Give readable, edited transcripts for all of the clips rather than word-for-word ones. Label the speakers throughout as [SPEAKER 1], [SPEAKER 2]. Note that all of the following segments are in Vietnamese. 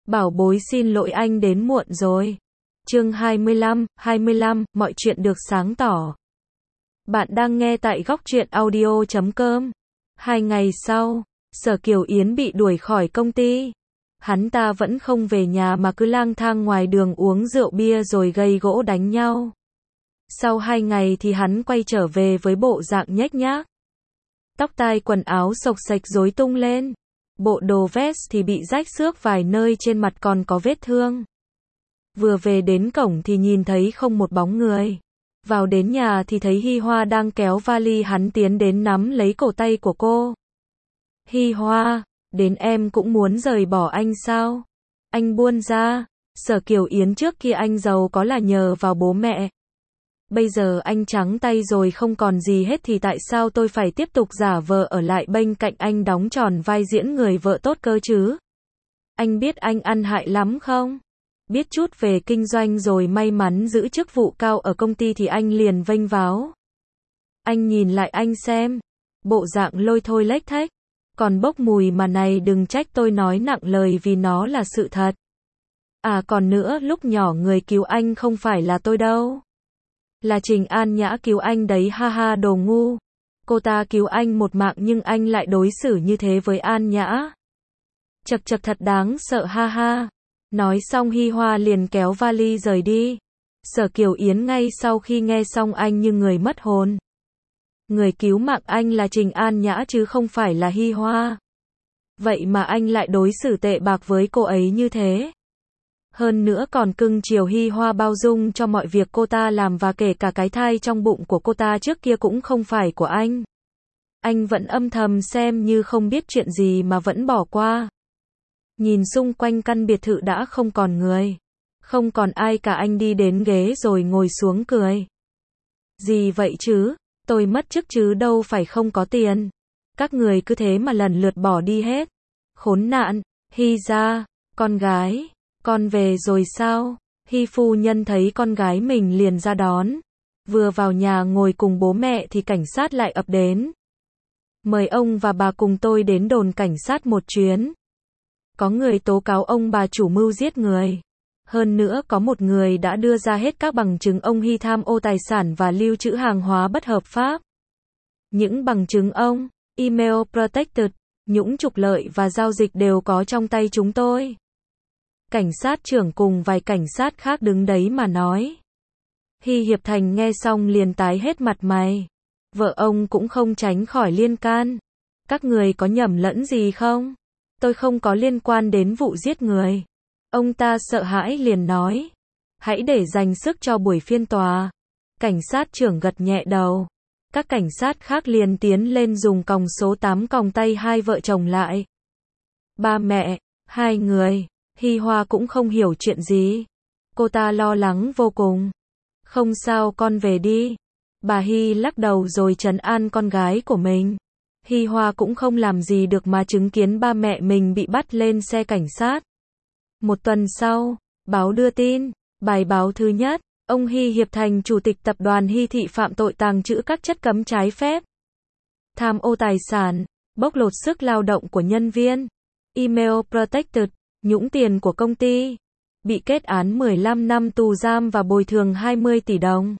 [SPEAKER 1] Bảo bối xin lỗi anh đến muộn rồi. Chương 25, mọi chuyện được sáng tỏ. Bạn đang nghe tại góc truyện audio.com. 2 ngày sau, Sở Kiều Yến bị đuổi khỏi công ty. Hắn ta vẫn không về nhà mà cứ lang thang ngoài đường uống rượu bia rồi gây gỗ đánh nhau. Sau 2 ngày thì hắn quay trở về với bộ dạng nhếch nhác. Tóc tai quần áo xộc xệch rối tung lên. Bộ đồ vest thì bị rách xước vài nơi, trên mặt còn có vết thương. Vừa về đến cổng thì nhìn thấy không một bóng người. Vào đến nhà thì thấy Hi Hoa đang kéo vali, hắn tiến đến nắm lấy cổ tay của cô. Hi Hoa, đến em cũng muốn rời bỏ anh sao? Anh buông ra. Sở Kiều Yến trước kia anh giàu có là nhờ vào bố mẹ. Bây giờ anh trắng tay rồi không còn gì hết thì tại sao tôi phải tiếp tục giả vờ ở lại bên cạnh anh đóng tròn vai diễn người vợ tốt cơ chứ? Anh biết anh ăn hại lắm không? Biết chút về kinh doanh rồi may mắn giữ chức vụ cao ở công ty thì anh liền vênh váo. Anh nhìn lại anh xem, bộ dạng lôi thôi lếch thếch, còn bốc mùi mà này, đừng trách tôi nói nặng lời vì nó là sự thật. À còn nữa, lúc nhỏ người cứu anh không phải là tôi đâu. Là Trình An Nhã cứu anh đấy, ha ha, đồ ngu. Cô ta cứu anh một mạng nhưng anh lại đối xử như thế với An Nhã. Chật chật, thật đáng sợ, ha ha. Nói xong Hi Hoa liền kéo vali rời đi. Sở Kiều Yến ngay sau khi nghe xong anh như người mất hồn. Người cứu mạng anh là Trình An Nhã chứ không phải là Hi Hoa. Vậy mà anh lại đối xử tệ bạc với cô ấy như thế. Hơn nữa còn cưng chiều Hi Hoa, bao dung cho mọi việc cô ta làm, và kể cả cái thai trong bụng của cô ta trước kia cũng không phải của anh. Anh vẫn âm thầm xem như không biết chuyện gì mà vẫn bỏ qua. Nhìn xung quanh căn biệt thự đã không còn người. Không còn ai cả, anh đi đến ghế rồi ngồi xuống cười. Gì vậy chứ? Tôi mất chức chứ đâu phải không có tiền. Các người cứ thế mà lần lượt bỏ đi hết. Khốn nạn. Hi ra, con gái, con về rồi sao? Hi phu nhân thấy con gái mình liền ra đón. Vừa vào nhà ngồi cùng bố mẹ thì cảnh sát lại ập đến. Mời ông và bà cùng tôi đến đồn cảnh sát một chuyến. Có người tố cáo ông bà chủ mưu giết người. Hơn nữa có một người đã đưa ra hết các bằng chứng ông Hi tham ô tài sản và lưu trữ hàng hóa bất hợp pháp. Những bằng chứng ông, email protected, nhũng trục lợi và giao dịch đều có trong tay chúng tôi. Cảnh sát trưởng cùng vài cảnh sát khác đứng đấy mà nói. Hi Hiệp Thành nghe xong liền tái hết mặt mày. Vợ ông cũng không tránh khỏi liên can. Các người có nhầm lẫn gì không? Tôi không có liên quan đến vụ giết người. Ông ta sợ hãi liền nói. Hãy để dành sức cho buổi phiên tòa. Cảnh sát trưởng gật nhẹ đầu. Các cảnh sát khác liền tiến lên dùng còng số 8 còng tay hai vợ chồng lại. Ba mẹ, hai người. Hi Hoa cũng không hiểu chuyện gì. Cô ta lo lắng vô cùng. Không sao, con về đi. Bà Hi lắc đầu rồi trấn an con gái của mình. Hi Hoa cũng không làm gì được mà chứng kiến ba mẹ mình bị bắt lên xe cảnh sát. Một tuần sau, báo đưa tin, bài báo thứ nhất, ông Hi Hiệp Thành, chủ tịch tập đoàn Hi Thị phạm tội tàng trữ các chất cấm trái phép, tham ô tài sản, bóc lột sức lao động của nhân viên, email protected, nhũng tiền của công ty, bị kết án 15 năm tù giam và bồi thường 20 tỷ đồng.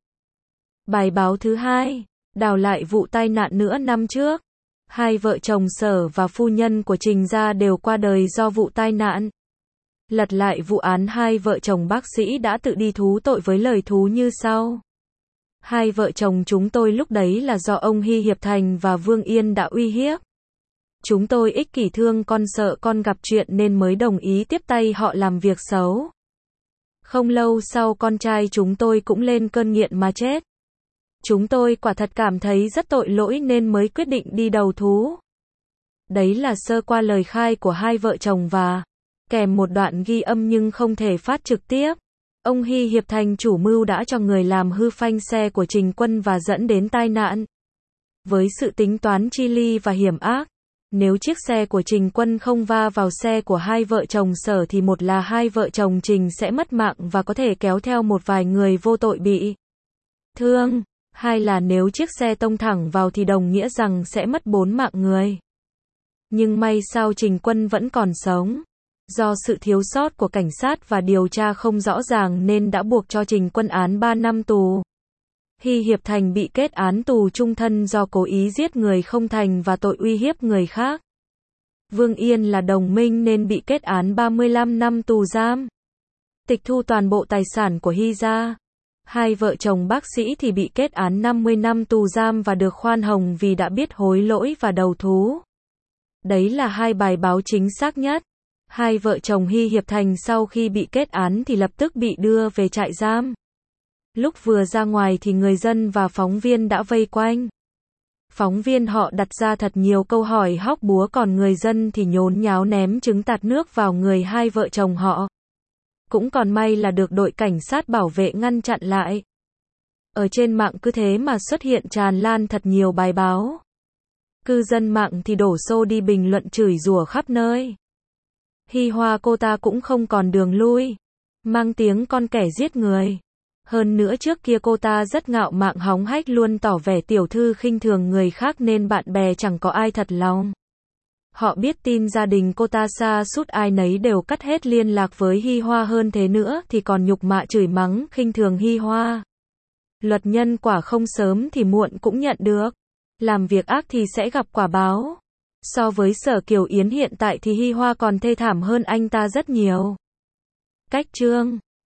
[SPEAKER 1] Bài báo thứ hai, đào lại vụ tai nạn nữa năm trước. Hai vợ chồng Sở và phu nhân của Trình gia đều qua đời do vụ tai nạn. Lật lại vụ án, hai vợ chồng bác sĩ đã tự đi thú tội với lời thú như sau. Hai vợ chồng chúng tôi lúc đấy là do ông Hi Hiệp Thành và Vương Yên đã uy hiếp. Chúng tôi ích kỷ, thương con, sợ con gặp chuyện nên mới đồng ý tiếp tay họ làm việc xấu. Không lâu sau con trai chúng tôi cũng lên cơn nghiện mà chết. Chúng tôi quả thật cảm thấy rất tội lỗi nên mới quyết định đi đầu thú. Đấy là sơ qua lời khai của hai vợ chồng và kèm một đoạn ghi âm nhưng không thể phát trực tiếp. Ông Hi Hiệp Thành chủ mưu đã cho người làm hư phanh xe của Trình Quân và dẫn đến tai nạn. Với sự tính toán chi ly và hiểm ác, nếu chiếc xe của Trình Quân không va vào xe của hai vợ chồng Sở thì một là hai vợ chồng Trình sẽ mất mạng và có thể kéo theo một vài người vô tội bị thương. Hai là nếu chiếc xe tông thẳng vào thì đồng nghĩa rằng sẽ mất 4 mạng người. Nhưng may sao Trình Quân vẫn còn sống. Do sự thiếu sót của cảnh sát và điều tra không rõ ràng nên đã buộc cho Trình Quân án 3 năm tù. Hy Hiệp Thành bị kết án tù trung thân do cố ý giết người không thành và tội uy hiếp người khác. Vương Yên là đồng minh nên bị kết án 35 năm tù giam. Tịch thu toàn bộ tài sản của Hy gia. Hai vợ chồng bác sĩ thì bị kết án 50 năm tù giam và được khoan hồng vì đã biết hối lỗi và đầu thú. Đấy là hai bài báo chính xác nhất. Hai vợ chồng Hy Hiệp Thành sau khi bị kết án thì lập tức bị đưa về trại giam. Lúc vừa ra ngoài thì người dân và phóng viên đã vây quanh. Phóng viên họ đặt ra thật nhiều câu hỏi hóc búa còn người dân thì nhốn nháo ném trứng tạt nước vào người hai vợ chồng họ. Cũng còn may là được đội cảnh sát bảo vệ ngăn chặn lại. Ở trên mạng cứ thế mà xuất hiện tràn lan thật nhiều bài báo. Cư dân mạng thì đổ xô đi bình luận chửi rủa khắp nơi. Hy Hoa cô ta cũng không còn đường lui. Mang tiếng con kẻ giết người. Hơn nữa trước kia cô ta rất ngạo mạn hóng hách luôn tỏ vẻ tiểu thư khinh thường người khác nên bạn bè chẳng có ai thật lòng. Họ biết tin gia đình cô ta sa sút ai nấy đều cắt hết liên lạc với Hy Hoa hơn thế nữa thì còn nhục mạ chửi mắng khinh thường Hy Hoa. Luật nhân quả không sớm thì muộn cũng nhận được. Làm việc ác thì sẽ gặp quả báo. So với Sở Kiều Yến hiện tại thì Hy Hoa còn thê thảm hơn anh ta rất nhiều. Cách chương